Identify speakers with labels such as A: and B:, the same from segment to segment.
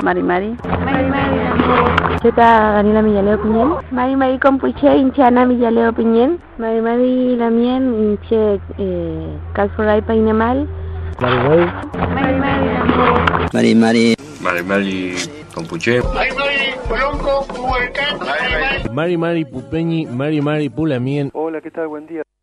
A: Mari Mari.
B: Mari Mari.
C: Cheta Daniela Millaleo Piñén.
B: Mari Mari Compuche Inchana Millaleo Piñén.
C: Mari Mari Lamien Inche Calforay Painemal.
D: Mari Mari.
B: Mari Mari.
E: Mari Mari.
F: Mari Mari Compuche.
G: Mari Mari Colonco Huercán.
D: Mari Mari Pupeñi. Mari Mari Pulamien.
H: Hola, ¿qué tal? Buen día.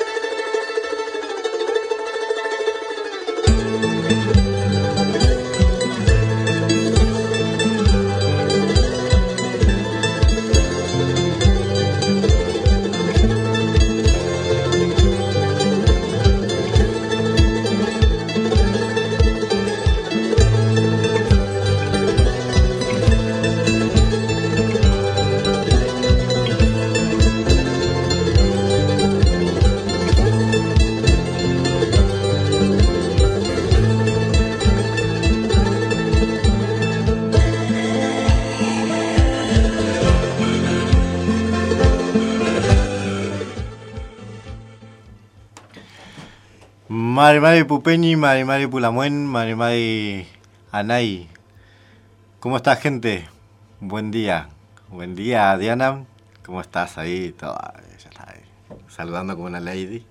I: Mari Mari Pupeñi, Mari Mari Pulamuen, Mari Mari Anay. ¿Cómo está, gente? Buen día. Buen día, Diana. ¿Cómo estás ahí? Ya está ahí, saludando como una lady.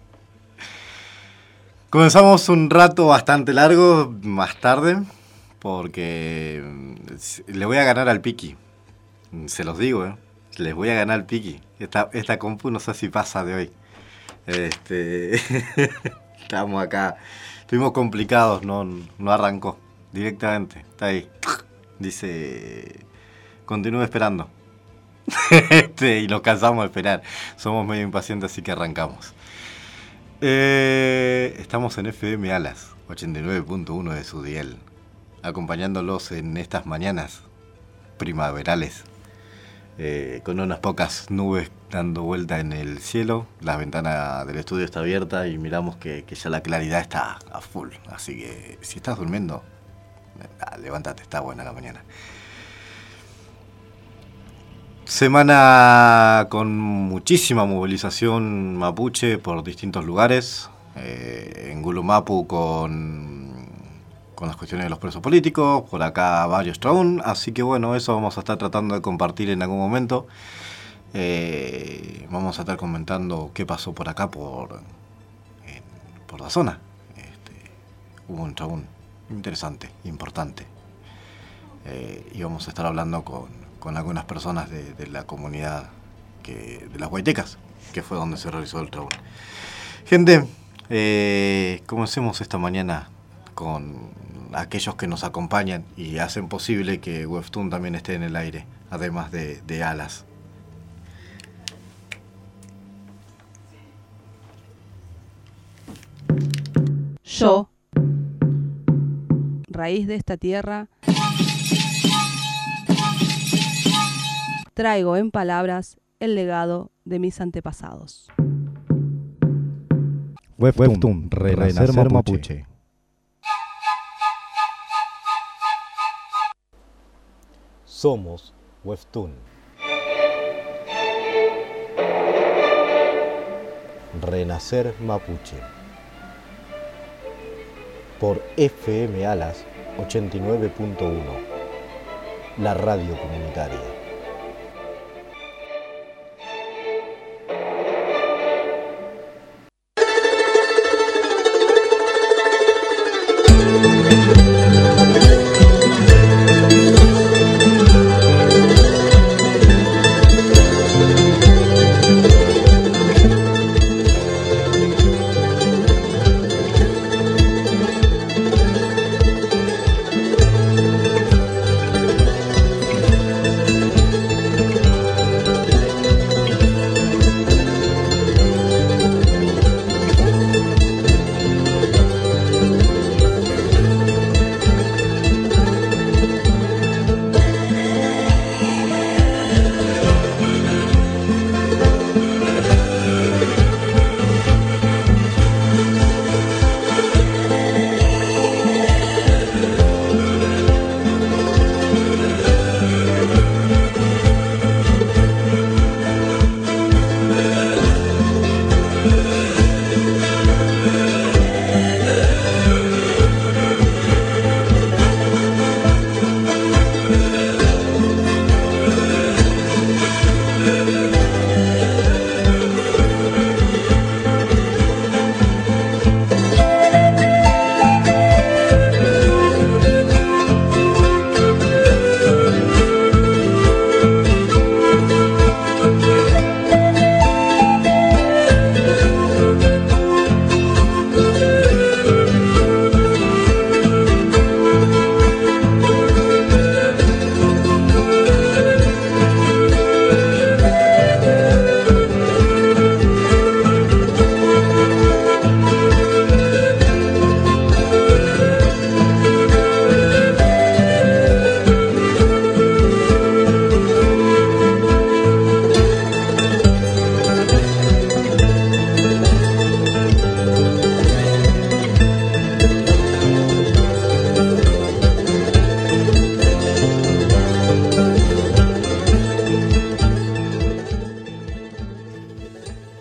I: Comenzamos un rato bastante largo más tarde, porque le voy a ganar al Piki. Se los digo, les voy a ganar al Piki. Esta compu no sé si pasa de hoy. Estamos acá, estuvimos complicados, no arrancó directamente, está ahí, dice, continúe esperando, y nos cansamos de esperar, somos medio impacientes, así que arrancamos. Estamos en FM Alas, 89.1 de su dial, acompañándolos en estas mañanas primaverales, con unas pocas nubes dando vuelta en el cielo. La ventana del estudio está abierta y miramos que ya la claridad está a full. Así que si estás durmiendo, levántate, está buena la mañana. Semana con muchísima movilización mapuche por distintos lugares. En Gulumapu con las cuestiones de los presos políticos, por acá varios Traun, así que bueno, eso vamos a estar tratando de compartir en algún momento. Vamos a estar comentando qué pasó por acá, por la zona. Hubo un Traun interesante, importante, y vamos a estar hablando con algunas personas de la comunidad de las Huaytecas, que fue donde se realizó el Traun. Gente, comencemos esta mañana con aquellos que nos acompañan y hacen posible que Webtoon también esté en el aire, además de Alas.
J: Yo, raíz de esta tierra, traigo en palabras el legado de mis antepasados.
K: Webtoon, Renacer Mapuche. Somos Webtoon. Renacer Mapuche. Por FM Alas 89.1. La radio comunitaria.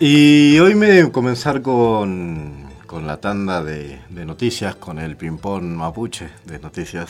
I: Y hoy me voy a comenzar con la tanda de noticias, con el ping-pong mapuche de noticias.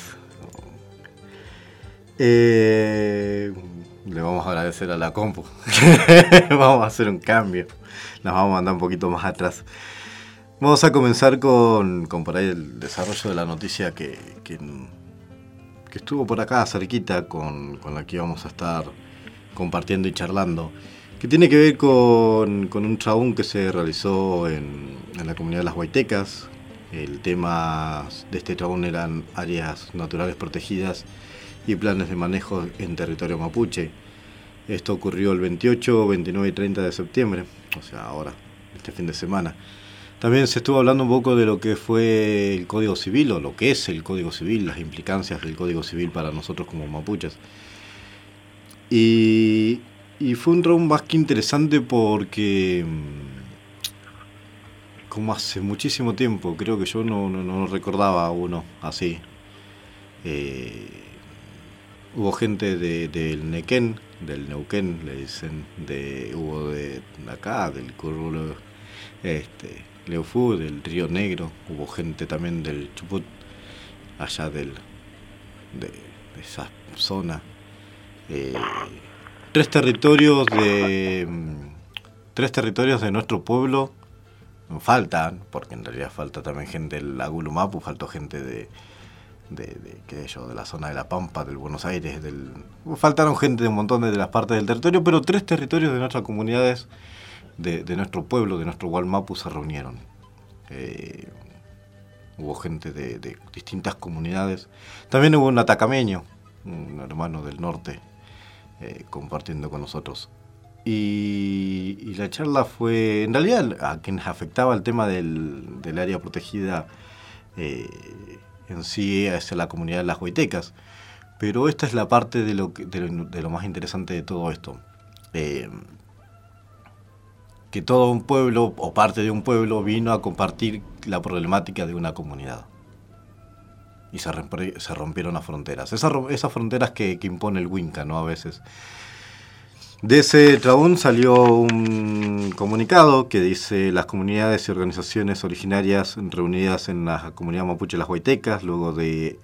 I: Le vamos a agradecer a la compu. Vamos a hacer un cambio. Nos vamos a mandar un poquito más atrás. Vamos a comenzar con por ahí el desarrollo de la noticia que estuvo por acá cerquita, con la que vamos a estar compartiendo y charlando, que tiene que ver con un trabún que se realizó en la comunidad de las Huaytecas. El tema de este trabún eran áreas naturales protegidas y planes de manejo en territorio mapuche. Esto ocurrió el 28, 29 y 30 de septiembre, o sea, ahora, este fin de semana. También se estuvo hablando un poco de lo que fue el Código Civil, o lo que es el Código Civil, las implicancias del Código Civil para nosotros como mapuches. Y fue un round más que interesante porque, como hace muchísimo tiempo, creo que yo no recordaba uno así. Hubo gente del Nequén, del Neuquén, le dicen, hubo de acá, del Currulo, Leufú, del Río Negro, hubo gente también del Chubut, allá de esa zona. Tres territorios de nuestro pueblo faltan, porque en realidad falta también gente del Agulumapu, faltó gente de la zona de La Pampa, del Buenos Aires, faltaron gente de un montón de las partes del territorio, pero tres territorios de nuestras comunidades, de nuestro pueblo, de nuestro Gualmapu, se reunieron. Hubo gente de distintas comunidades. También hubo un atacameño, un hermano del norte, compartiendo con nosotros. Y la charla fue, en realidad, a quienes afectaba el tema del área protegida en sí es la comunidad de las Huaytecas, pero esta es la parte de lo más interesante de todo esto, que todo un pueblo o parte de un pueblo vino a compartir la problemática de una comunidad y se rompieron las fronteras, esas fronteras que impone el Winca, ¿no? A veces. De ese trabún salió un comunicado que dice: las comunidades y organizaciones originarias reunidas en la comunidad mapuche de las Huaytecas, luego de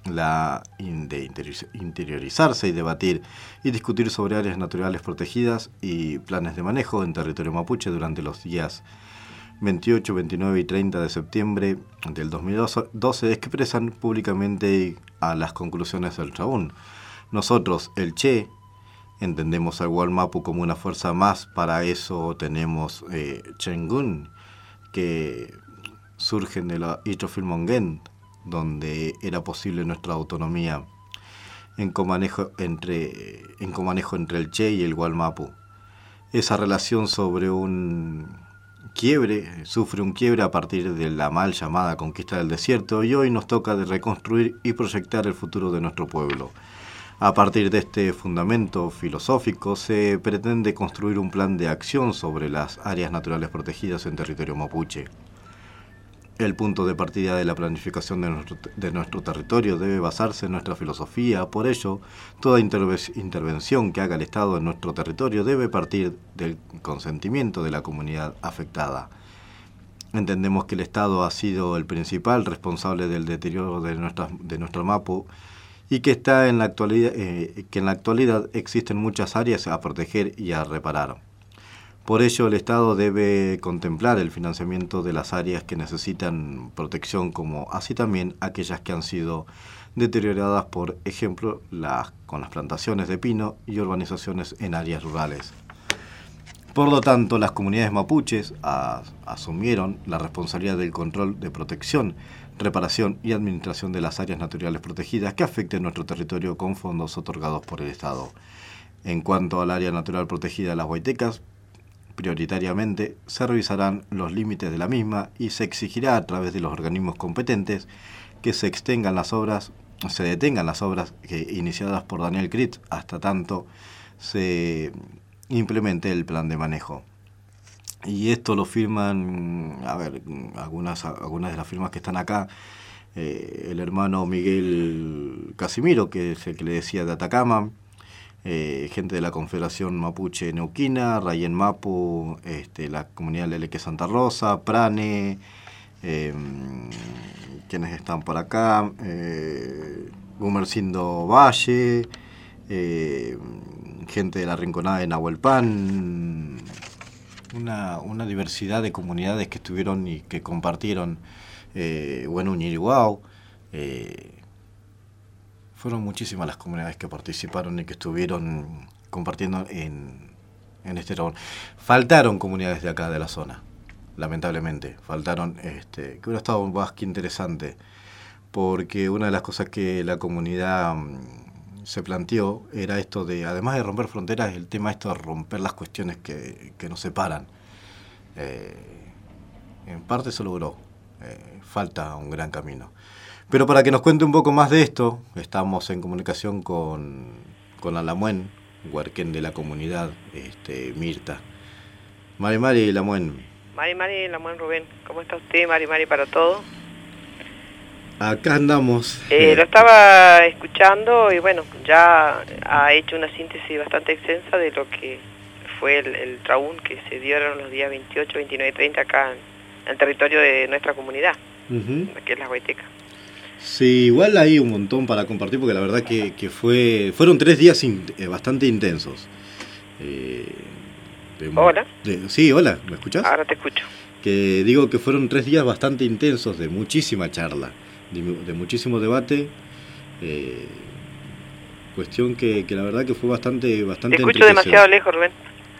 I: interiorizarse y debatir y discutir sobre áreas naturales protegidas y planes de manejo en territorio mapuche durante los días 28, 29 y 30 de septiembre del 2012, expresan públicamente a las conclusiones del trabún. Nosotros, el Che, entendemos al Gualmapu como una fuerza más. Para eso tenemos Chengun, que surgen de la Itrofilmongen, donde era posible nuestra autonomía en comanejo entre el Che y el Gualmapu. Esa relación sufre un quiebre a partir de la mal llamada conquista del desierto, y hoy nos toca de reconstruir y proyectar el futuro de nuestro pueblo. A partir de este fundamento filosófico se pretende construir un plan de acción sobre las áreas naturales protegidas en territorio mapuche. El punto de partida de la planificación de nuestro territorio debe basarse en nuestra filosofía. Por ello, toda intervención que haga el Estado en nuestro territorio debe partir del consentimiento de la comunidad afectada. Entendemos que el Estado ha sido el principal responsable del deterioro de nuestro Mapu, y que en la actualidad existen muchas áreas a proteger y a reparar. Por ello, el Estado debe contemplar el financiamiento de las áreas que necesitan protección, como así también aquellas que han sido deterioradas, por ejemplo, con las plantaciones de pino y urbanizaciones en áreas rurales. Por lo tanto, las comunidades mapuches asumieron la responsabilidad del control de protección, reparación y administración de las áreas naturales protegidas que afecten nuestro territorio con fondos otorgados por el Estado. En cuanto al área natural protegida de las Huaytecas, prioritariamente se revisarán los límites de la misma y se exigirá a través de los organismos competentes que se detengan las obras iniciadas por Daniel Critz hasta tanto se implemente el plan de manejo. Y esto lo firman, algunas de las firmas que están acá, el hermano Miguel Casimiro, que es el que le decía de Atacama, gente de la Confederación Mapuche Neuquina, Rayen Mapu, la comunidad Leleque Santa Rosa, Prane, quienes están por acá, Gumercindo Valle, gente de la Rinconada de Nahuelpan, una diversidad de comunidades que estuvieron y que compartieron, Ñiriguau. Fueron muchísimas las comunidades que participaron y que estuvieron compartiendo en este dragón. Faltaron comunidades de acá de la zona, lamentablemente. Faltaron, que hubiera estado más que interesante, porque una de las cosas que la comunidad se planteó era esto de, además de romper fronteras, el tema esto de romper las cuestiones que nos separan. En parte se logró, falta un gran camino. Pero para que nos cuente un poco más de esto, estamos en comunicación con Alamuen, huarquén de la comunidad, Mirta. Mari Lamuen.
A: Mari Lamuen Rubén, ¿cómo está usted? Mari para todo.
I: Acá andamos.
A: Lo estaba escuchando y bueno, ya ha hecho una síntesis bastante extensa de lo que fue el traún que se dieron los días 28, 29 y 30 acá en el territorio de nuestra comunidad, que es la Huayteca.
I: Sí, igual hay un montón para compartir porque la verdad que fueron 3 días bastante intensos.
A: Hola.
I: Sí, hola, ¿me escuchás?
A: Ahora te escucho.
I: Que digo que fueron 3 días bastante intensos, de muchísima charla, de muchísimo debate, cuestión que la verdad que fue bastante
A: te escucho demasiado lejos, Rubén.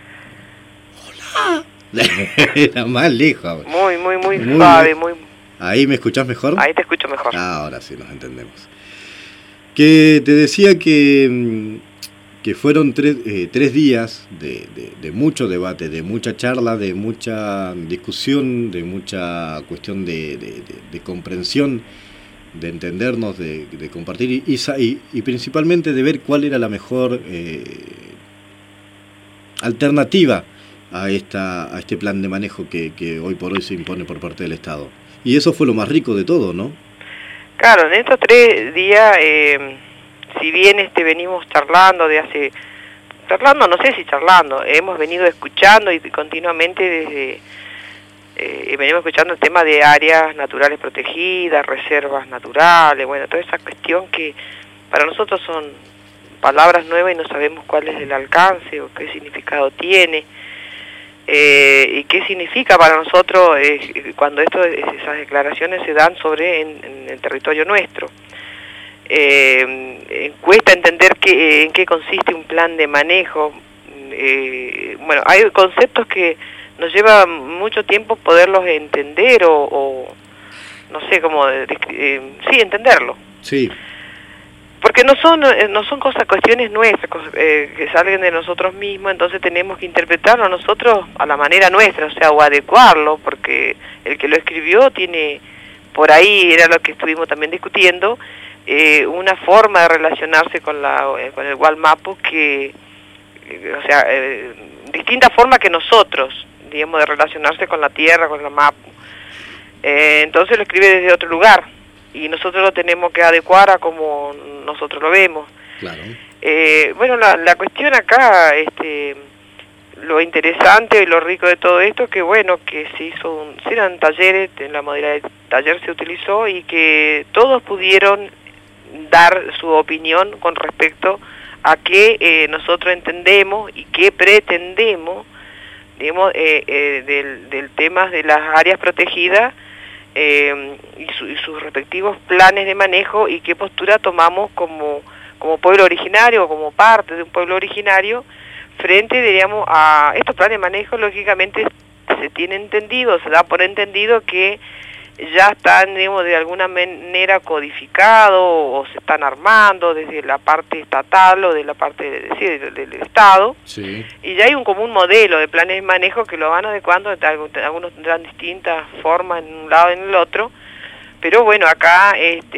I: Hola. Era más lejos.
A: Muy suave, muy...
I: ¿Ahí me escuchás mejor?
A: Ahí te escucho mejor.
I: Ahora sí nos entendemos. Que te decía que fueron 3 días de mucho debate, de mucha charla, de mucha discusión, de mucha cuestión de comprensión, de entendernos, de compartir y principalmente de ver cuál era la mejor alternativa a este plan de manejo que hoy por hoy se impone por parte del Estado. Y eso fue lo más rico de todo, ¿no?
A: Claro, en estos 3 días, si bien venimos charlando no sé si charlando, hemos venido escuchando y continuamente venimos escuchando el tema de áreas naturales protegidas, reservas naturales, bueno, toda esa cuestión que para nosotros son palabras nuevas y no sabemos cuál es el alcance o qué significado tiene. Y qué significa para nosotros cuando esas declaraciones se dan en el territorio nuestro. Cuesta entender en qué consiste un plan de manejo. Bueno, hay conceptos que nos lleva mucho tiempo poderlos entender o no sé cómo, sí, entenderlo.
I: Sí.
A: Porque no son cuestiones nuestras, que salen de nosotros mismos, entonces tenemos que interpretarlo nosotros a la manera nuestra, o sea, o adecuarlo, porque el que lo escribió tiene, por ahí era lo que estuvimos también discutiendo, una forma de relacionarse con el Gualmapu que, o sea, distinta forma que nosotros, digamos, de relacionarse con la tierra, con la Mapu. Entonces lo escribe desde otro lugar. Y nosotros lo tenemos que adecuar a como nosotros lo vemos.
I: Claro.
A: Bueno, la cuestión acá, lo interesante y lo rico de todo esto es que, bueno, que eran talleres, en la modalidad de taller se utilizó y que todos pudieron dar su opinión con respecto a qué nosotros entendemos y qué pretendemos, digamos, del tema de las áreas protegidas, y sus respectivos planes de manejo y qué postura tomamos como pueblo originario o como parte de un pueblo originario frente, diríamos, a estos planes de manejo. Lógicamente se tiene entendido, se da por entendido que ya están, digamos, de alguna manera codificados o se están armando desde la parte estatal o de la parte del Estado.
I: Sí. Y
A: ya hay un común modelo de planes de manejo que lo van adecuando, algunos tendrán distintas formas en un lado y en el otro, pero bueno, acá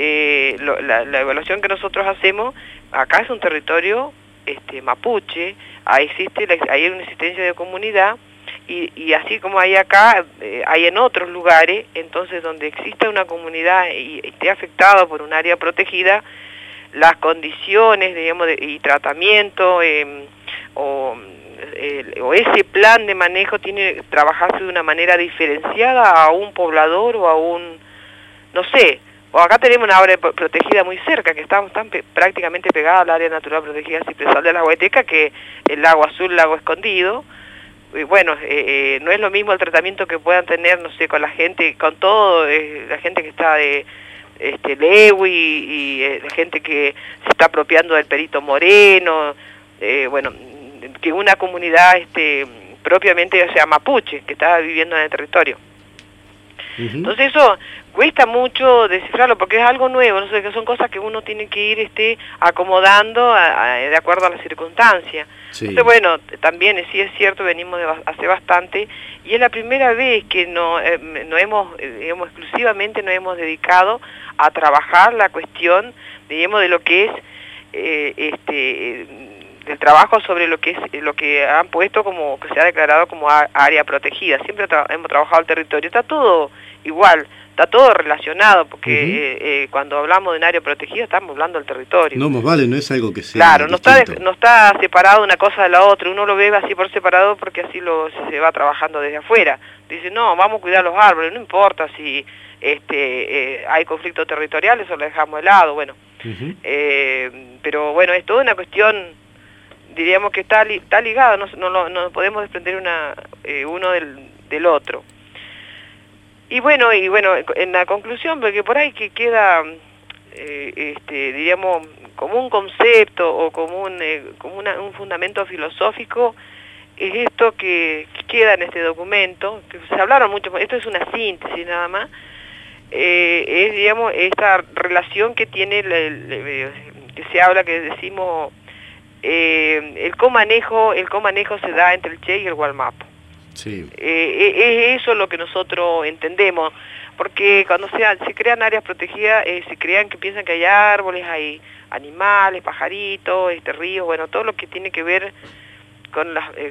A: la evaluación que nosotros hacemos, acá es un territorio mapuche, hay una existencia de comunidad, y así como hay acá, hay en otros lugares. Entonces donde exista una comunidad y esté afectada por un área protegida, las condiciones, digamos, y tratamiento, o ese plan de manejo tiene que trabajarse de una manera diferenciada a un poblador o a un, no sé, o acá tenemos una área protegida muy cerca, que estamos prácticamente pegada al área natural protegida Cipresal de la Huasteca, que el lago Azul, lago Escondido. Y bueno, no es lo mismo el tratamiento que puedan tener, no sé, con la gente, con todo, la gente que está de Lewy y la gente que se está apropiando del Perito Moreno, bueno, que una comunidad propiamente, o sea, mapuche, que está viviendo en el territorio. Entonces eso cuesta mucho descifrarlo porque es algo nuevo, no sé, que son cosas que uno tiene que ir acomodando de acuerdo a las circunstancias. Sí. Entonces bueno, también sí es cierto, venimos de hace bastante y es la primera vez que digamos, exclusivamente nos hemos dedicado a trabajar la cuestión, digamos, de lo que es el trabajo sobre lo que han puesto como, que se ha declarado como área protegida. Siempre hemos trabajado el territorio, está todo igual, está todo relacionado, porque cuando hablamos de un área protegida estamos hablando del territorio.
I: No, más vale, no es algo que sea
A: claro, no está separado una cosa de la otra, uno lo ve así por separado porque así se va trabajando desde afuera. Dice, no, vamos a cuidar los árboles, no importa si hay conflictos territoriales o lo dejamos de lado, bueno. Pero bueno, es toda una cuestión, diríamos que está ligado, no podemos desprender uno del otro. Y bueno, en la conclusión, porque por ahí que queda, diríamos, como un concepto o como un fundamento filosófico, es esto que queda en este documento, que se hablaron mucho, esto es una síntesis nada más, es, digamos, esta relación que tiene, que se habla, que decimos, el comanejo se da entre el Che y el Gualmapu. Sí. Es eso lo que nosotros entendemos, porque cuando se crean áreas protegidas, se crean que piensan que hay árboles, hay animales, pajaritos, ríos, bueno, todo lo que tiene que ver con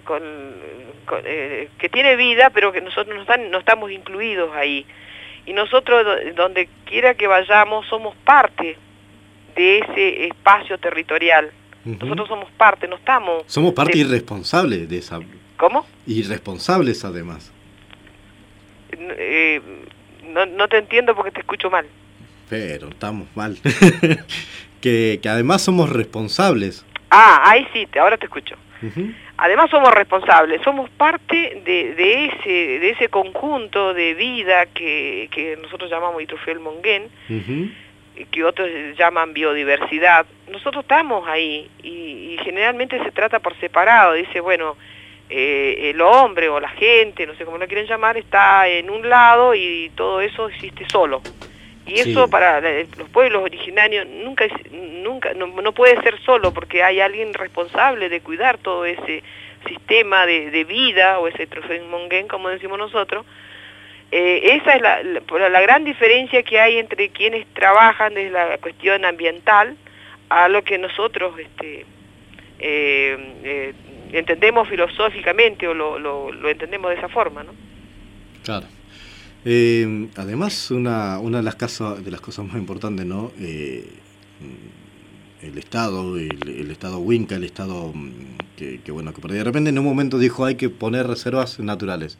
A: que tiene vida, pero que nosotros no estamos incluidos ahí. Y nosotros, donde quiera que vayamos, somos parte de ese espacio territorial. Nosotros somos parte, no estamos...
I: Somos parte irresponsable de esa...
A: ¿Cómo?
I: Irresponsables, además.
A: No te entiendo porque te escucho mal.
I: Pero estamos mal. que además somos responsables.
A: Ah, ahí sí, ahora te escucho. Además somos responsables, somos parte de ese conjunto de vida que nosotros llamamos Itrufel Monguén, que otros llaman biodiversidad. Nosotros estamos ahí y generalmente se trata por separado. Dice, bueno, el hombre o la gente, no sé cómo lo quieren llamar, está en un lado y todo eso existe solo. Y eso para los pueblos originarios nunca no puede ser solo, porque hay alguien responsable de cuidar todo ese sistema de vida, o ese Trofenmonguén, como decimos nosotros. Esa es la gran diferencia que hay entre quienes trabajan desde la cuestión ambiental a lo que nosotros entendemos filosóficamente, o lo entendemos de esa forma, ¿no?
I: Claro. Además, una de las cosas más importantes, ¿no? El Estado, el Estado Huinca, el Estado que de repente en un momento dijo hay que poner reservas naturales.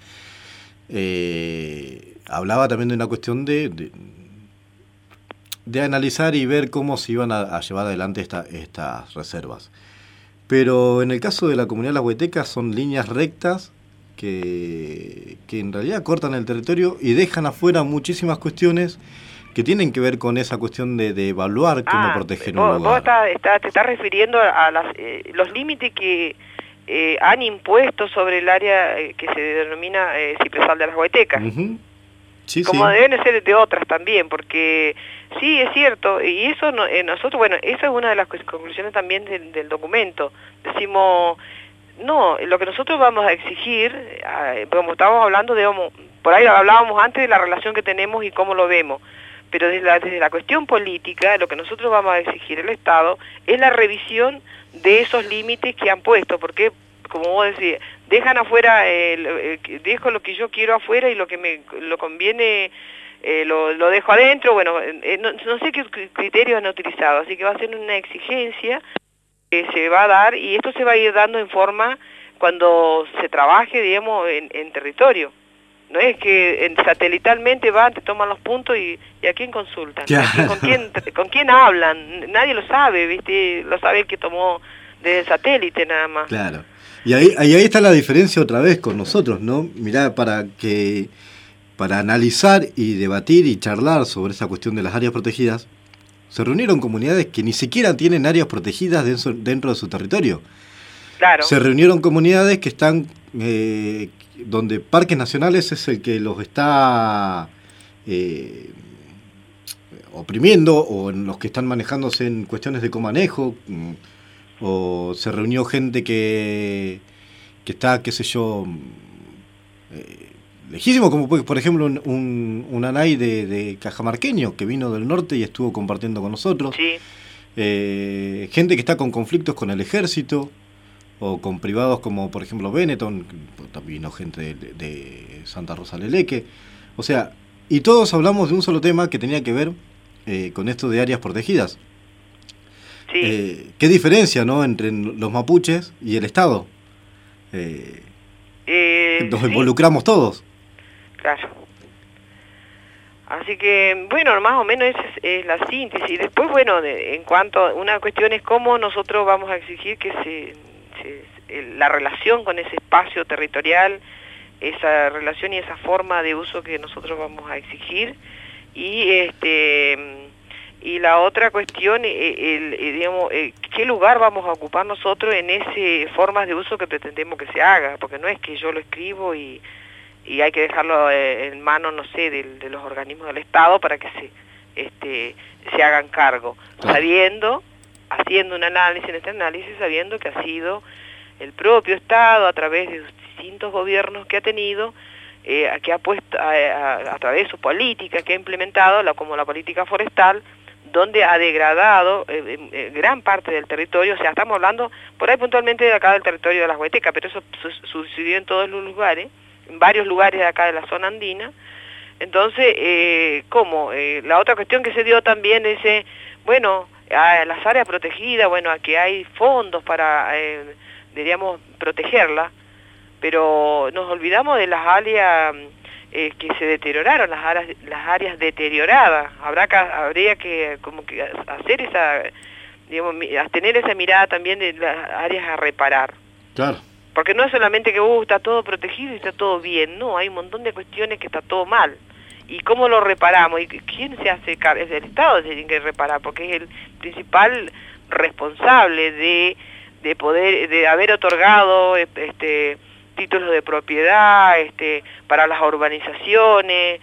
I: Hablaba también de una cuestión de analizar y ver cómo se iban a llevar adelante estas reservas. Pero en el caso de la comunidad de las Huetecas son líneas rectas que en realidad cortan el territorio y dejan afuera muchísimas cuestiones que tienen que ver con esa cuestión de evaluar cómo proteger un lugar.
A: Vos te estás refiriendo a los límites que han impuesto sobre el área que se denomina Cipresal de las Huetecas. Sí, como deben ser de otras también, porque sí, es cierto, y eso nosotros, bueno, esa es una de las conclusiones también del documento. Decimos, no, lo que nosotros vamos a exigir, como estábamos hablando, por ahí hablábamos antes de la relación que tenemos y cómo lo vemos, pero desde la cuestión política, lo que nosotros vamos a exigir al Estado es la revisión de esos límites que han puesto, porque, como vos decís, dejan afuera, dejo lo que yo quiero afuera y lo que lo conviene lo dejo adentro, bueno, no sé qué criterios han utilizado, así que va a ser una exigencia que se va a dar, y esto se va a ir dando en forma cuando se trabaje, digamos, en territorio. No es que satelitalmente van, te toman los puntos y a quién consultan,
I: Claro.
A: con quién hablan, nadie lo sabe, ¿viste? Lo sabe el que tomó desde el satélite nada más.
I: Claro. Y ahí está la diferencia otra vez con nosotros, ¿no? Mirá, para analizar y debatir y charlar sobre esa cuestión de las áreas protegidas, se reunieron comunidades que ni siquiera tienen áreas protegidas dentro de su territorio.
A: Claro.
I: Se reunieron comunidades que están, donde Parques Nacionales es el que los está oprimiendo, o en los que están manejándose en cuestiones de comanejo, o se reunió gente que está, qué sé yo, lejísimo, como por ejemplo un anay de cajamarqueño que vino del norte y estuvo compartiendo con nosotros.
A: Sí.
I: Gente que está con conflictos con el ejército o con privados como por ejemplo Benetton, también vino gente de Santa Rosa Leleque. O sea, y todos hablamos de un solo tema que tenía que ver con esto de áreas protegidas.
A: Sí.
I: ¿Qué diferencia, no, entre los mapuches y el Estado? Nos involucramos todos.
A: Claro. Así que, bueno, más o menos esa es la síntesis. Después, bueno, en cuanto, una cuestión es cómo nosotros vamos a exigir que la relación con ese espacio territorial, esa relación y esa forma de uso que nosotros vamos a exigir, y la otra cuestión, digamos, qué lugar vamos a ocupar nosotros en ese formas de uso que pretendemos que se haga, porque no es que yo lo escribo y hay que dejarlo en manos, no sé, de los organismos del Estado para que se hagan cargo, haciendo un análisis, en este análisis sabiendo que ha sido el propio Estado a través de distintos gobiernos que ha tenido, que ha puesto a través de su política que ha implementado, como la política forestal, donde ha degradado gran parte del territorio. O sea, estamos hablando por ahí puntualmente de acá del territorio de las Huaytecas, pero eso sucedió en todos los lugares, en varios lugares de acá de la zona andina. Entonces, la otra cuestión que se dio también es, a las áreas protegidas, aquí hay fondos para, diríamos, protegerlas, pero nos olvidamos de las áreas que se deterioraron, las áreas deterioradas. Habría que como que hacer esa, digamos, tener esa mirada también de las áreas a reparar. Claro. Porque no es solamente que está todo protegido y está todo bien, no, hay un montón de cuestiones que está todo mal. ¿Y cómo lo reparamos? ¿Y quién se hace cargo? Es el Estado que tiene que reparar, porque es el principal responsable de poder, de haber otorgado títulos de propiedad para las urbanizaciones,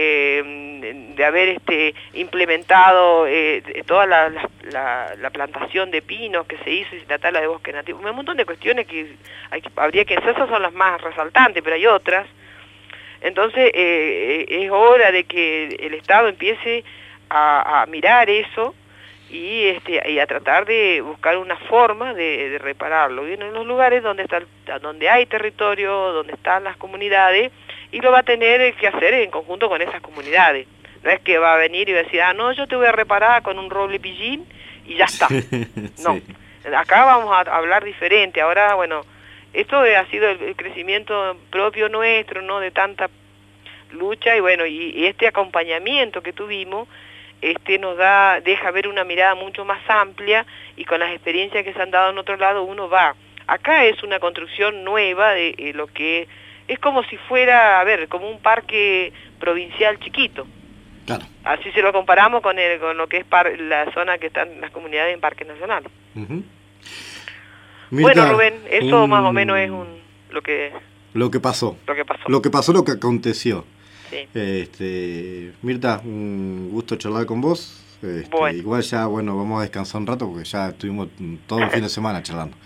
A: de haber implementado toda la plantación de pinos que se hizo y la tala de bosque nativo. Un montón de cuestiones que habría que, esas son las más resaltantes, pero hay otras. Entonces es hora de que el Estado empiece a mirar eso y a tratar de buscar una forma de repararlo. Y en los lugares donde hay territorio, donde están las comunidades, y lo va a tener que hacer en conjunto con esas comunidades. No es que va a venir y va a decir, no, yo te voy a reparar con un roble pillín y ya está. No, acá vamos a hablar diferente. Ahora, esto ha sido el crecimiento propio nuestro, ¿no?, de tanta lucha, y este acompañamiento que tuvimos, nos deja ver una mirada mucho más amplia, y con las experiencias que se han dado en otro lado uno va. Acá es una construcción nueva de lo que es como si fuera, como un parque provincial chiquito. Claro. Así se lo comparamos con lo que es la zona que están las comunidades en parques nacionales.
I: Uh-huh. Mirta,
A: bueno, Rubén, eso más o menos es lo que pasó. Lo que aconteció. Sí.
I: Mirta, un gusto charlar con vos. Igual ya, vamos a descansar un rato porque ya estuvimos todo el fin de semana charlando.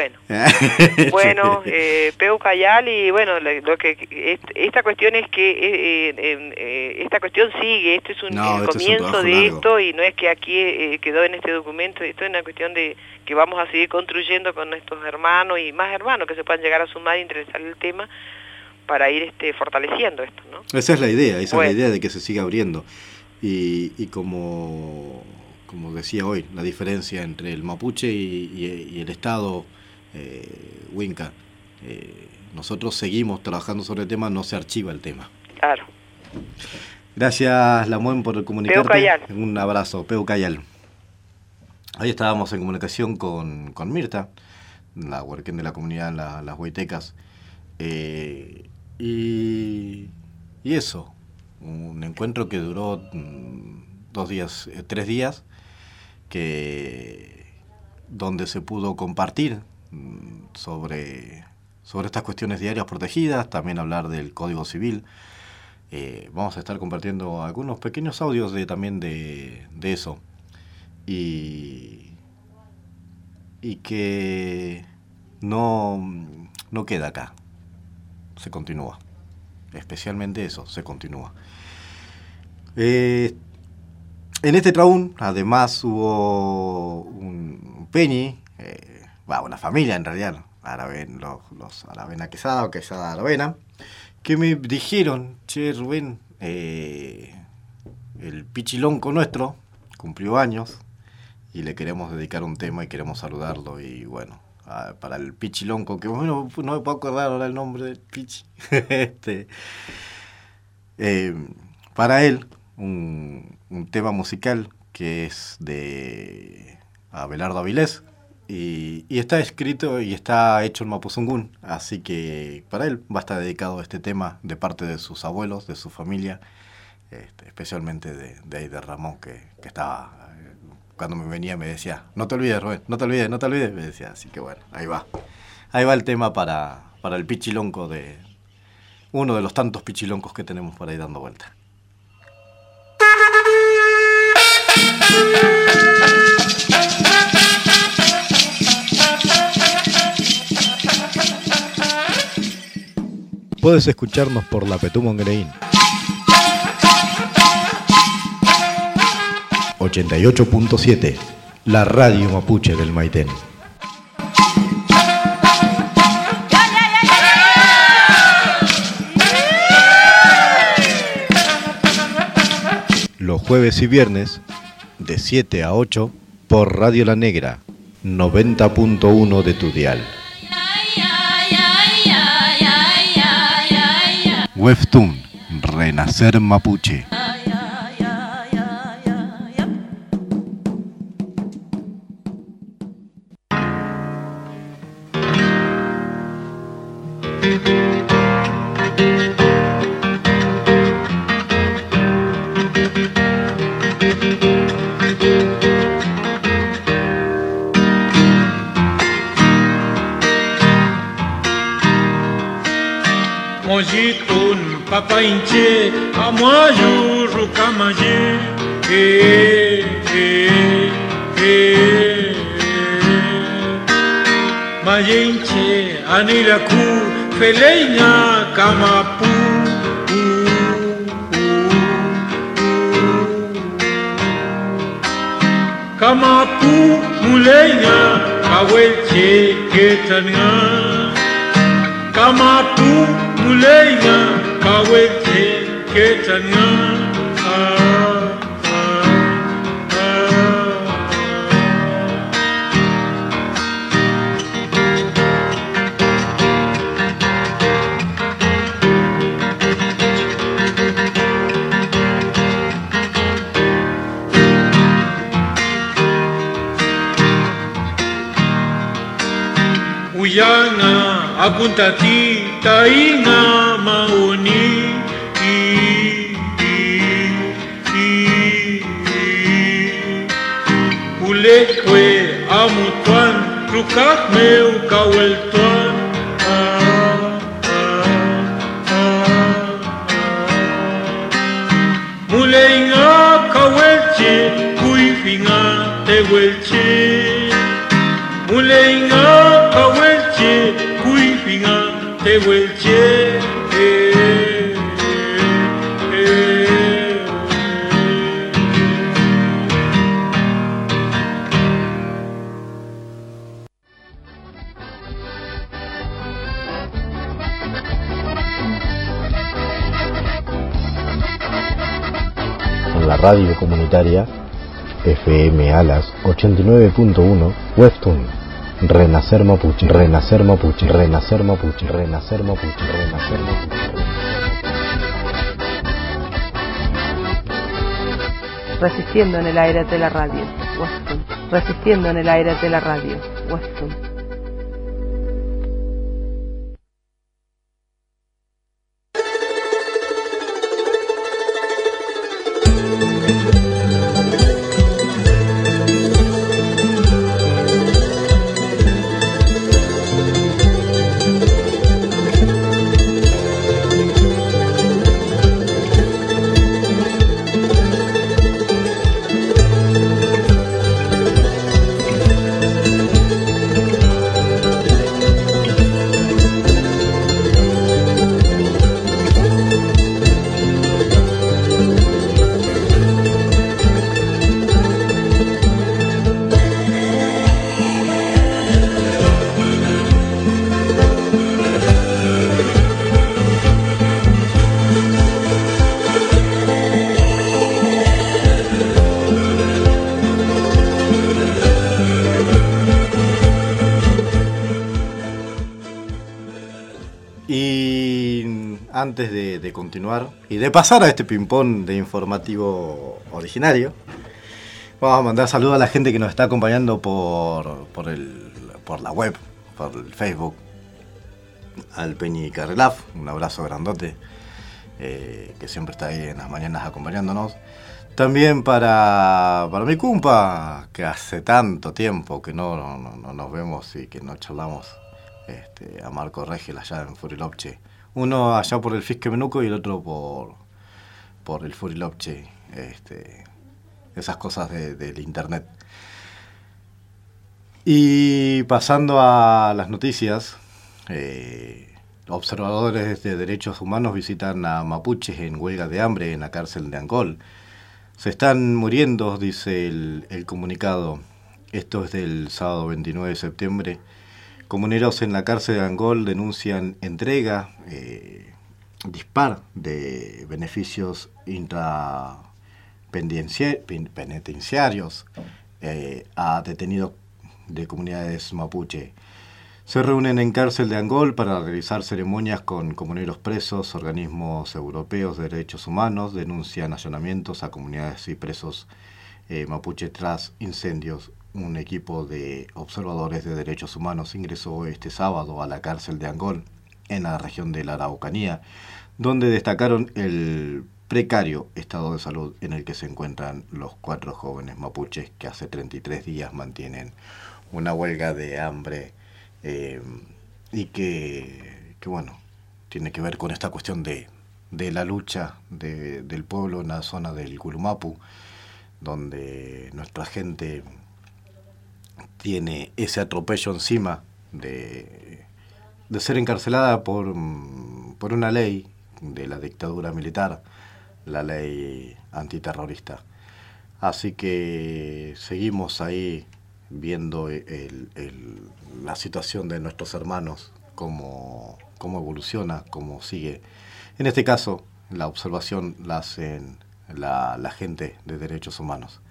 A: Peu Cayal, y lo que esta cuestión es que esta cuestión sigue, esto es el comienzo de esto, y no es que aquí quedó en este documento, esto es una cuestión de que vamos a seguir construyendo con nuestros hermanos y más hermanos que se puedan llegar a sumar e interesar el tema, para ir fortaleciendo esto, ¿no?
I: Esa es la idea, esa
A: Bueno.
I: es la idea de que se siga abriendo. Y como decía hoy, la diferencia entre el mapuche y el Estado Huinca, nosotros seguimos trabajando sobre el tema, no se archiva el tema.
A: Claro.
I: Gracias, Lamuen, por comunicarte.
A: Peucayal.
I: Un abrazo, Peucayal. Ahí estábamos en comunicación con Mirta, la huarquén de la comunidad, las huaytecas. Y eso, un encuentro que duró 3 días, donde se pudo compartir sobre estas cuestiones diarias protegidas, también hablar del Código Civil. Vamos a estar compartiendo algunos pequeños audios también de eso. Y que no queda acá, se continúa, especialmente eso, se continúa. En este traún además hubo un peñi, una familia en realidad, los Aravena Quesada o Quesada Aravena, que me dijeron: che, Rubén, el pichilonco nuestro cumplió años y le queremos dedicar un tema y queremos saludarlo. Y bueno, para el pichilonco, que bueno, no me puedo acordar ahora el nombre del pichi, para él un tema musical que es de Abelardo Avilés, y está escrito y está hecho en Mapuzungún, así que para él va a estar dedicado este tema de parte de sus abuelos, de su familia, especialmente de ahí de Ramón, que estaba, cuando me venía me decía: no te olvides, Rubén, no te olvides, me decía. Así que bueno, ahí va el tema para el pichilonco, de uno de los tantos pichiloncos que tenemos por ahí dando vuelta.
K: Puedes escucharnos por la Petumongreín 88.7, la radio mapuche del Maitén. Los jueves y viernes de 7 a 8 por Radio La Negra 90.1 de tu dial. Webtoon, Renacer Mapuche.
H: Mojitun papainche amuayu rukamaje mayenche aniraku feleina kamapu kamapu muleina kawelche ketanga kamapu muleina kawelche ketanga Uyana akuntati taina mauni ulekwe amutuan trukat meu kaweltuan muleinga kawelche kuifinga tewelche muleinga kawelche kuifinga tewelche
K: la radio comunitaria FM Alas 89.1 Webtoon. Renacer Mapuche, Renacer Mapuche, Renacer Mapuche, Renacer Mapuche, Renacer Mapuche.
J: Resistiendo en el aire de la radio, Webtoon. Resistiendo en el aire de la radio, Webtoon.
I: Antes de continuar y de pasar a este ping-pong de informativo originario, vamos a mandar saludos a la gente que nos está acompañando por la web, por el Facebook, al Peñi Carrelaf, un abrazo grandote, que siempre está ahí en las mañanas acompañándonos. También para mi cumpa, que hace tanto tiempo que no nos vemos y que no charlamos, a Marco Regel allá en Furilopche. Uno allá por el Fisque Menuco y el otro por el Furilopche, esas cosas del internet. Y pasando a las noticias, observadores de derechos humanos visitan a mapuches en huelga de hambre en la cárcel de Angol. Se están muriendo, dice el comunicado. Esto es del sábado 29 de septiembre. Comuneros en la cárcel de Angol denuncian entrega dispar de beneficios intrapenitenciarios a detenidos de comunidades mapuche. Se reúnen en cárcel de Angol para realizar ceremonias con comuneros presos. Organismos europeos de derechos humanos denuncian allanamientos a comunidades y presos mapuche tras incendios. Un equipo de observadores de derechos humanos ingresó este sábado a la cárcel de Angol, en la región de la Araucanía, donde destacaron el precario estado de salud en el que se encuentran los 4 jóvenes mapuches que hace 33 días mantienen una huelga de hambre y que bueno, tiene que ver con esta cuestión de la lucha del pueblo en la zona del Gulumapu, donde nuestra gente tiene ese atropello encima de ser encarcelada por una ley de la dictadura militar, la ley antiterrorista. Así que seguimos ahí viendo la situación de nuestros hermanos, cómo evoluciona, cómo sigue. En este caso, la observación la hacen la gente de derechos humanos.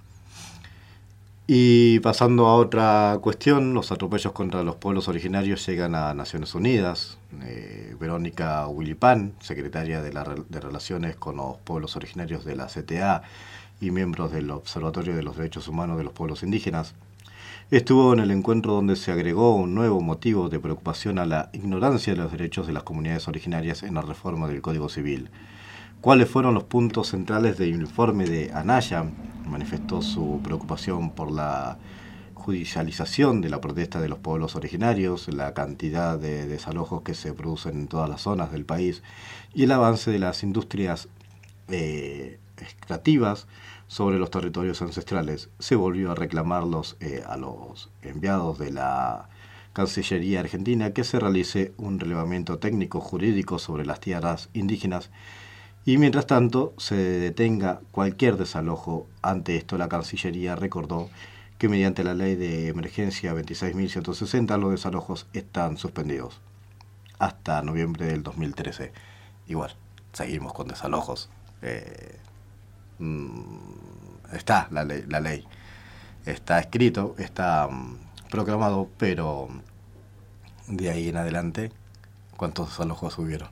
I: Y pasando a otra cuestión, los atropellos contra los pueblos originarios llegan a Naciones Unidas. Verónica Huilipán, secretaria de Relaciones con los Pueblos Originarios de la CTA y miembros del Observatorio de los Derechos Humanos de los Pueblos Indígenas, estuvo en el encuentro donde se agregó un nuevo motivo de preocupación a la ignorancia de los derechos de las comunidades originarias en la reforma del Código Civil. ¿Cuáles fueron los puntos centrales del informe de Anaya? Manifestó su preocupación por la judicialización de la protesta de los pueblos originarios, la cantidad de desalojos que se producen en todas las zonas del país y el avance de las industrias extractivas sobre los territorios ancestrales. Se volvió a reclamarlos a los enviados de la Cancillería Argentina que se realice un relevamiento técnico jurídico sobre las tierras indígenas y mientras tanto se detenga cualquier desalojo. Ante esto, la Cancillería recordó que mediante la ley de emergencia 26.160 los desalojos están suspendidos hasta noviembre del 2013. Igual, seguimos con desalojos. está la ley. Está escrito, está proclamado, pero de ahí en adelante, ¿cuántos alojos hubieron?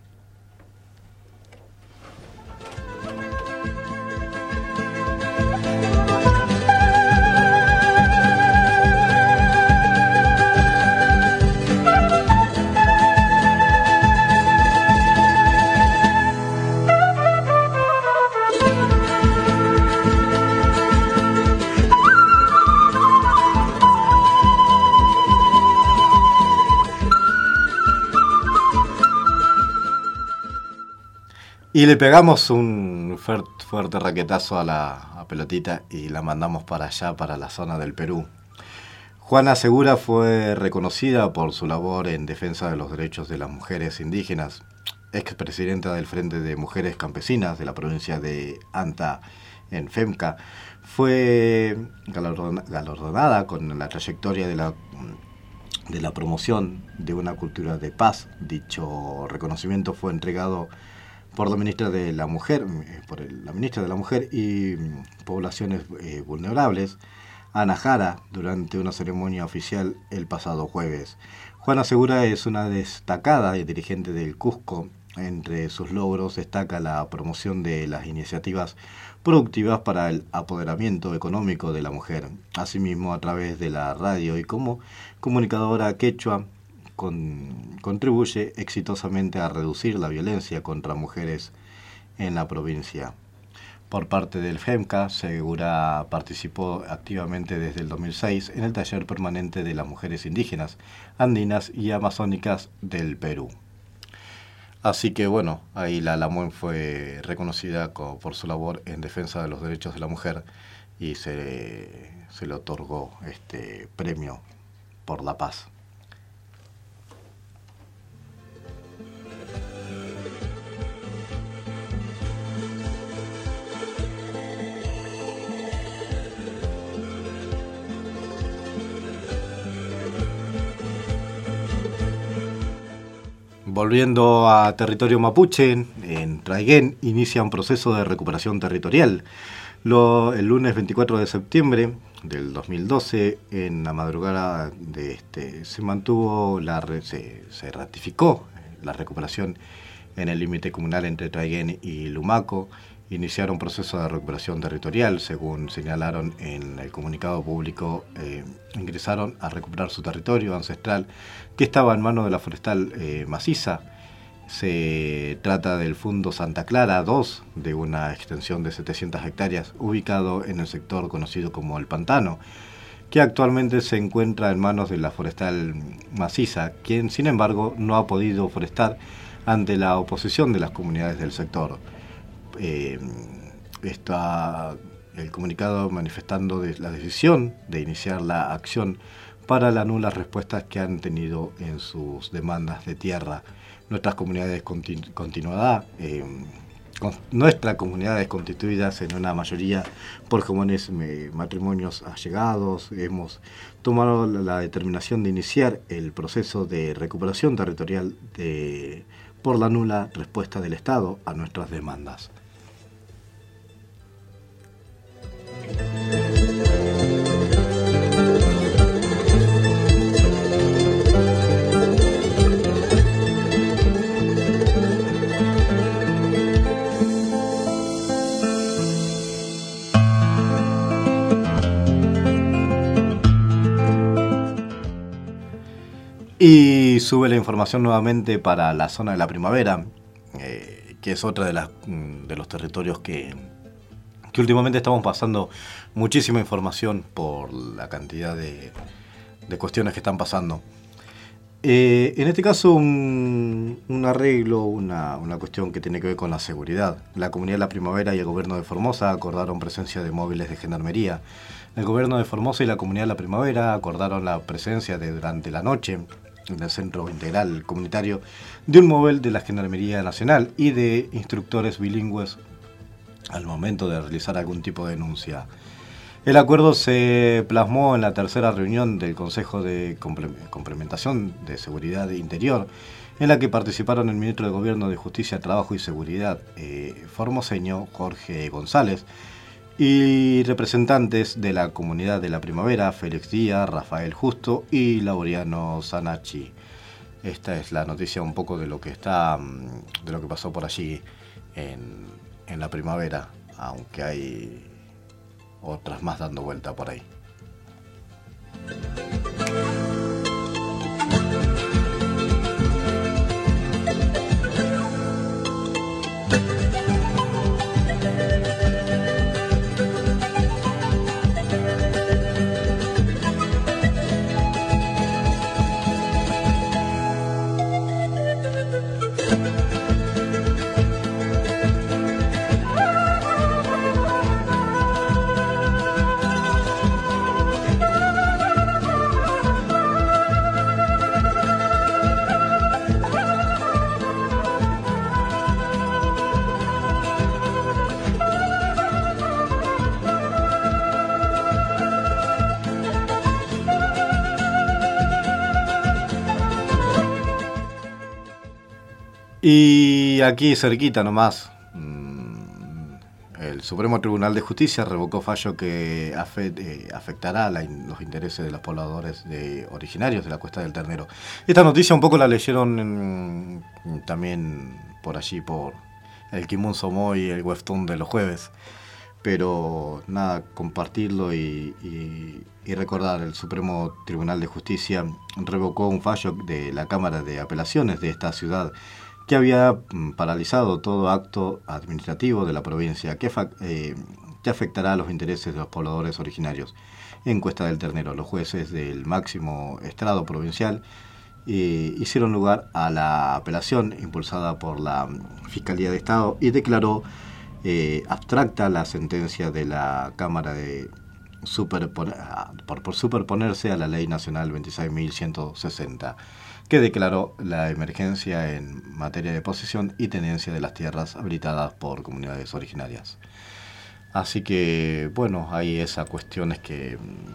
I: Y le pegamos un fuerte raquetazo a la pelotita y la mandamos para allá, para la zona del Perú. Juana Segura fue reconocida por su labor en defensa de los derechos de las mujeres indígenas. Expresidenta del Frente de Mujeres Campesinas de la provincia de Anta, en Femca, fue galardonada con la trayectoria de la promoción de una cultura de paz. Dicho reconocimiento fue entregado por la ministra de la Mujer, y Poblaciones Vulnerables, Ana Jara, durante una ceremonia oficial el pasado jueves. Juana Segura es una destacada dirigente del Cusco. Entre sus logros destaca la promoción de las iniciativas productivas para el apoderamiento económico de la mujer. Asimismo, a través de la radio y como comunicadora quechua, contribuye exitosamente a reducir la violencia contra mujeres en la provincia. Por parte del FEMCA, Segura participó activamente desde el 2006 en el taller permanente de las mujeres indígenas, andinas y amazónicas del Perú. Así que bueno, ahí la LAMUEN fue reconocida por su labor en defensa de los derechos de la mujer y se le otorgó este premio por la paz. Volviendo a territorio mapuche, en Traiguén inicia un proceso de recuperación territorial. El lunes 24 de septiembre del 2012, en la madrugada se ratificó la recuperación en el límite comunal entre Traiguén y Lumaco. Iniciaron un proceso de recuperación territorial, según señalaron en el comunicado público. Ingresaron a recuperar su territorio ancestral que estaba en manos de la forestal maciza. Se trata del Fundo Santa Clara 2, de una extensión de 700 hectáreas, ubicado en el sector conocido como El Pantano, que actualmente se encuentra en manos de la forestal maciza, quien sin embargo no ha podido forestar ante la oposición de las comunidades del sector. Está el comunicado manifestando la decisión de iniciar la acción para las nulas respuestas que han tenido en sus demandas de tierra. Nuestras comunidades constituidas en una mayoría por jóvenes matrimonios allegados, hemos tomado la determinación de iniciar el proceso de recuperación territorial por la nula respuesta del Estado a nuestras demandas. Y sube la información nuevamente para la zona de la Primavera, que es otra de los territorios que últimamente estamos pasando muchísima información por la cantidad de cuestiones que están pasando. En este caso, un arreglo, una cuestión que tiene que ver con la seguridad. La Comunidad de la Primavera y el Gobierno de Formosa acordaron presencia de móviles de gendarmería. El Gobierno de Formosa y la Comunidad de la Primavera acordaron la presencia durante la noche en el Centro Integral Comunitario de un móvil de la Gendarmería Nacional y de instructores bilingües al momento de realizar algún tipo de denuncia. El acuerdo se plasmó en la tercera reunión del Consejo de Complementación de Seguridad Interior, en la que participaron el ministro de Gobierno de Justicia, Trabajo y Seguridad, formoseño Jorge González, y representantes de la Comunidad de la Primavera, Félix Díaz, Rafael Justo y Laureano Sanachi. Esta es la noticia un poco de lo que pasó por allí en la primavera, aunque hay otras más dando vuelta por ahí. Y aquí cerquita nomás, el Supremo Tribunal de Justicia revocó fallo que afectará los intereses de los pobladores originarios de la Cuesta del Ternero. Esta noticia un poco la leyeron también por allí, por el Kimun Somoy y el Webtoon de los jueves. Pero nada, compartirlo y recordar, el Supremo Tribunal de Justicia revocó un fallo de la Cámara de Apelaciones de esta ciudad que había paralizado todo acto administrativo de la provincia que afectará a los intereses de los pobladores originarios en Cuesta del Ternero. Los jueces del máximo estrado provincial hicieron lugar a la apelación impulsada por la Fiscalía de Estado y declaró abstracta la sentencia de la Cámara por superponerse a la Ley Nacional 26.160, que declaró la emergencia en materia de posesión y tenencia de las tierras habilitadas por comunidades originarias. Así que, bueno, hay esas cuestiones que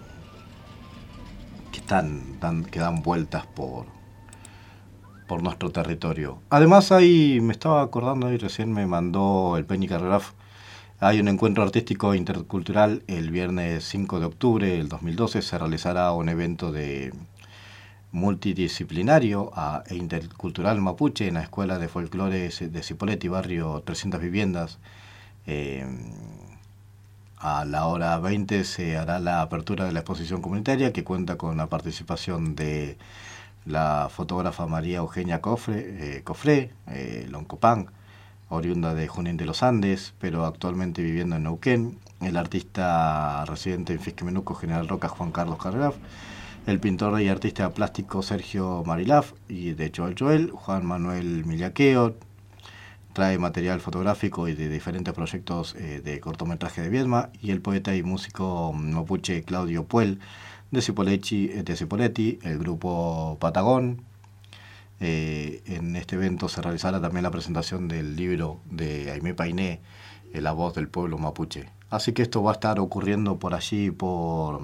I: dan vueltas por nuestro territorio. Además, ahí me estaba acordando, y recién me mandó el Peñi Carregraf, hay un encuentro artístico intercultural el viernes 5 de octubre del 2012, se realizará un evento multidisciplinario e intercultural mapuche en la Escuela de Folclore de Cipolletti, barrio 300 Viviendas. A la hora 20 se hará la apertura de la exposición comunitaria, que cuenta con la participación de la fotógrafa María Eugenia Cofré, Loncopan, oriunda de Junín de los Andes, pero actualmente viviendo en Neuquén, el artista residente en Fisquemenuco, General Roca, Juan Carlos Carregraf, el pintor y artista plástico Sergio Marilaf, y de Joel, Juan Manuel Millaqueo, trae material fotográfico y de diferentes proyectos de cortometraje de Viedma, y el poeta y músico mapuche Claudio Puel, de Cipolletti, el grupo Patagón. En este evento se realizará también la presentación del libro de Aimé Painé, La voz del pueblo mapuche. Así que esto va a estar ocurriendo por allí, por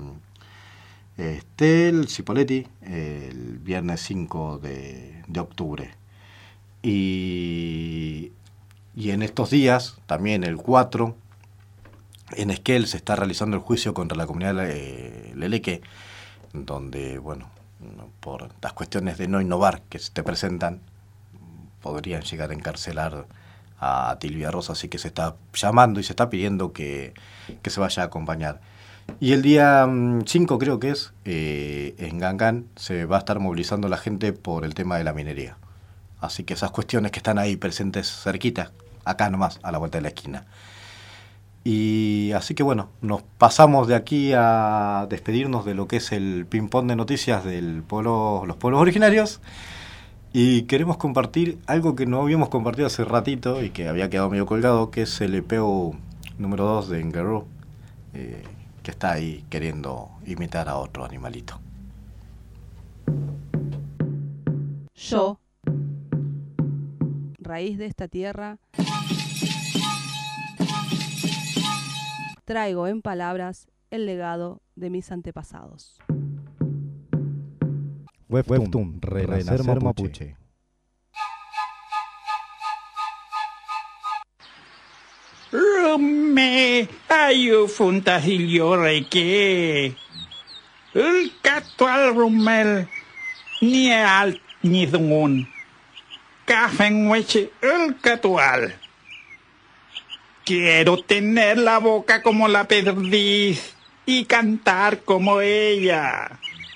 I: el Cipolletti, el viernes 5 de octubre. Y en estos días, también el 4, en Esquel se está realizando el juicio contra la comunidad Leleque, donde, bueno, por las cuestiones de no innovar que se te presentan, podrían llegar a encarcelar a Tilvia Rosa, así que se está llamando y se está pidiendo que se vaya a acompañar. Y el día 5 creo que es, en Gangán se va a estar movilizando la gente por el tema de la minería. Así que esas cuestiones que están ahí presentes cerquita, acá nomás, a la vuelta de la esquina. Y así que bueno, nos pasamos de aquí a despedirnos de lo que es el ping-pong de noticias de los pueblos originarios, y queremos compartir algo que no habíamos compartido hace ratito y que había quedado medio colgado, que es el EPO número 2 de Enguerrero, que está ahí queriendo imitar a otro animalito.
J: Yo, raíz de esta tierra, traigo en palabras el legado de mis antepasados.
K: Webtoon, Renacer Mapuche.
H: Rume, ayo funtahillo reque. El catual rumel, ni al ni dungun. Cafenhueche, el catual. Quiero tener la boca como la perdiz y cantar como ella.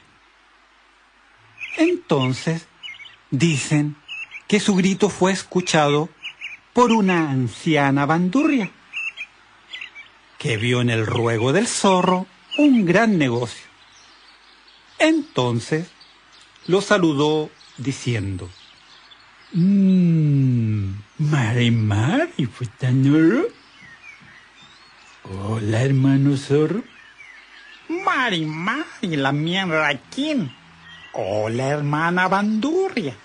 H: Entonces, dicen que su grito fue escuchado por una anciana bandurria, que vio en el ruego del zorro un gran negocio. Entonces, lo saludó diciendo: Mari, futanoro. Hola, hermano zorro. Mari, la mía raquín. Hola, hermana bandurria.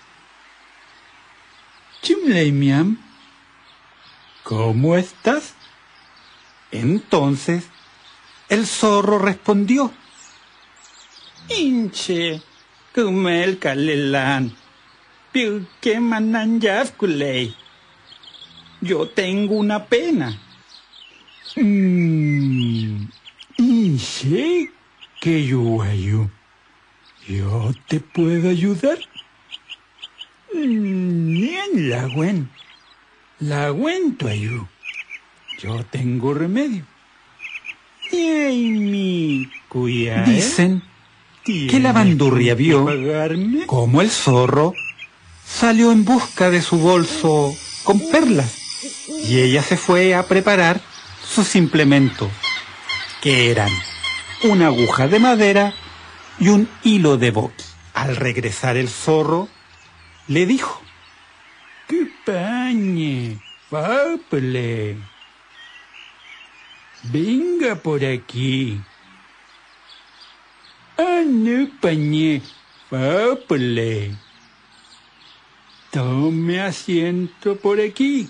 H: Chimleimiam, ¿cómo estás? Entonces, el zorro respondió: Inche, kumel kalelan, pilke mananyafkulei. Yo tengo una pena. Inche, que yo ayu. ¿Yo te puedo ayudar? Bien, la guen tu ayú. Yo tengo remedio. Dicen que la bandurria vio cómo el zorro salió en busca de su bolso con perlas y ella se fue a preparar sus implementos, que eran una aguja de madera y un hilo de boqui. Al regresar el zorro, le dijo: ¡Qué pañe, paple! Venga por aquí. No, pañe, paple. Tome asiento por aquí.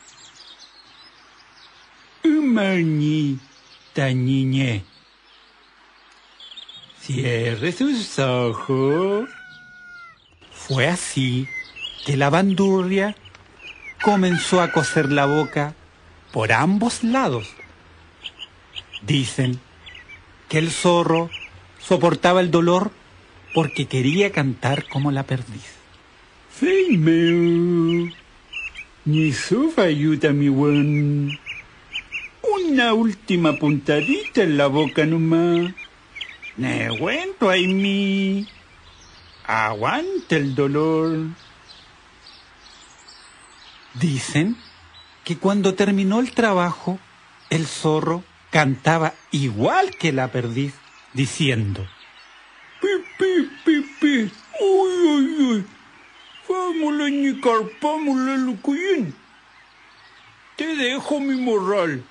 H: Mañi, tañiñe. Cierre sus ojos. Fue así que la bandurria comenzó a coser la boca por ambos lados. Dicen que el zorro soportaba el dolor porque quería cantar como la perdiz. Feimeo, ni sofayuta mi buen. Una última puntadita en la boca nomás. Ne cuento ahí mi. Aguanta el dolor. Dicen que cuando terminó el trabajo, el zorro cantaba igual que la perdiz, diciendo: pi, pi, pi, pi, uy, uy, uy, vámonos ni carpámosle lo cuyen. Te dejo mi morral.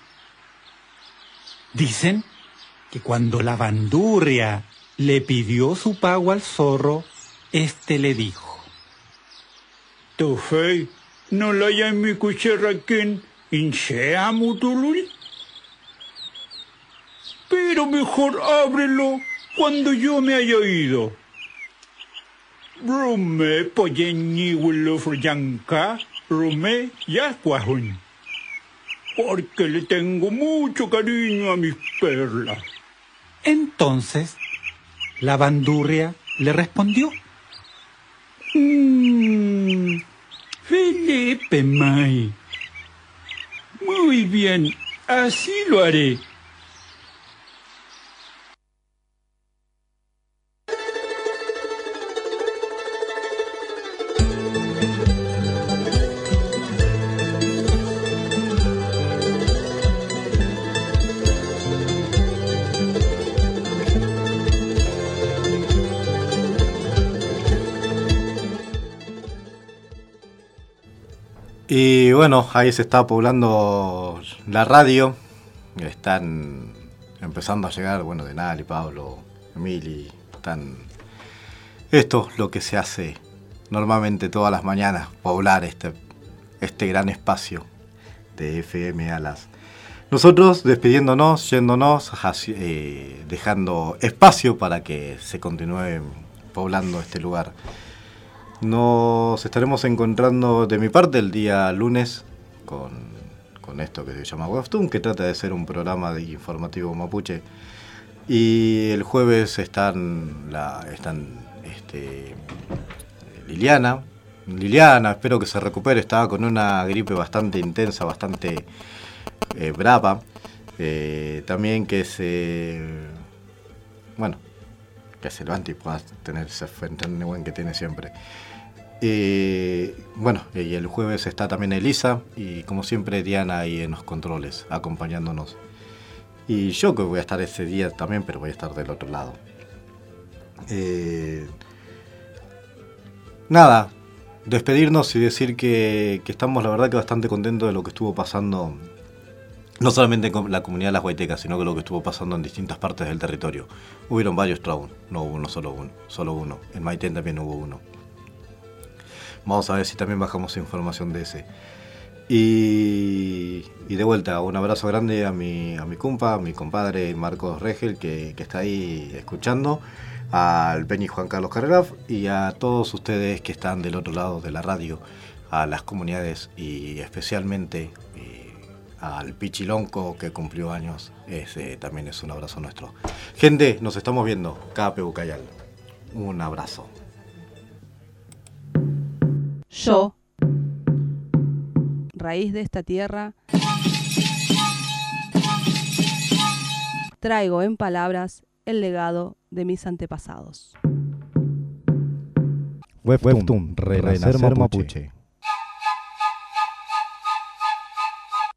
H: Dicen que cuando la bandurria le pidió su pago al zorro, este le dijo: Tofei, no la llame cucharaquén, insea mutulul. Pero mejor ábrelo cuando yo me haya ido. Rume poyeñi huelo friyanca, rume yascuajun. Porque le tengo mucho cariño a mis perlas. Entonces, la bandurria le respondió: Felipe May. Muy bien, así lo haré.
I: Y bueno, ahí se está poblando la radio. Están empezando a llegar, bueno, Denali, Pablo, Emili. Esto es lo que se hace normalmente todas las mañanas, poblar este gran espacio de FM Alas Nosotros despidiéndonos, yéndonos, dejando espacio para que se continúe poblando este lugar. Nos estaremos encontrando de mi parte el día lunes con esto que se llama Webtoon, que trata de ser un programa de informativo mapuche. Y el jueves están Liliana, espero que se recupere, estaba con una gripe bastante intensa, bastante brava. También que se levante y pueda tener ese frente buen que tiene siempre. Y el jueves está también Elisa y como siempre Diana ahí en los controles acompañándonos. Y yo que voy a estar ese día también, pero voy a estar del otro lado. Nada, despedirnos y decir que estamos la verdad que bastante contentos de lo que estuvo pasando, no solamente con la comunidad de las Guaitecas, sino que lo que estuvo pasando en distintas partes del territorio. Hubieron varios trauns, no hubo solo uno. En Maitén también hubo uno. Vamos a ver si también bajamos información de ese. Y de vuelta, un abrazo grande a mi compa, a mi compadre Marcos Regel, que está ahí escuchando, al Peñi Juan Carlos Carreraf y a todos ustedes que están del otro lado de la radio, a las comunidades y especialmente al Pichilonco que cumplió años. Ese también es un abrazo nuestro. Gente, nos estamos viendo. Cape Bucayal. Un abrazo.
J: Yo, raíz de esta tierra, traigo en palabras el legado de mis antepasados.
K: Webtoon, Renacer Mapuche.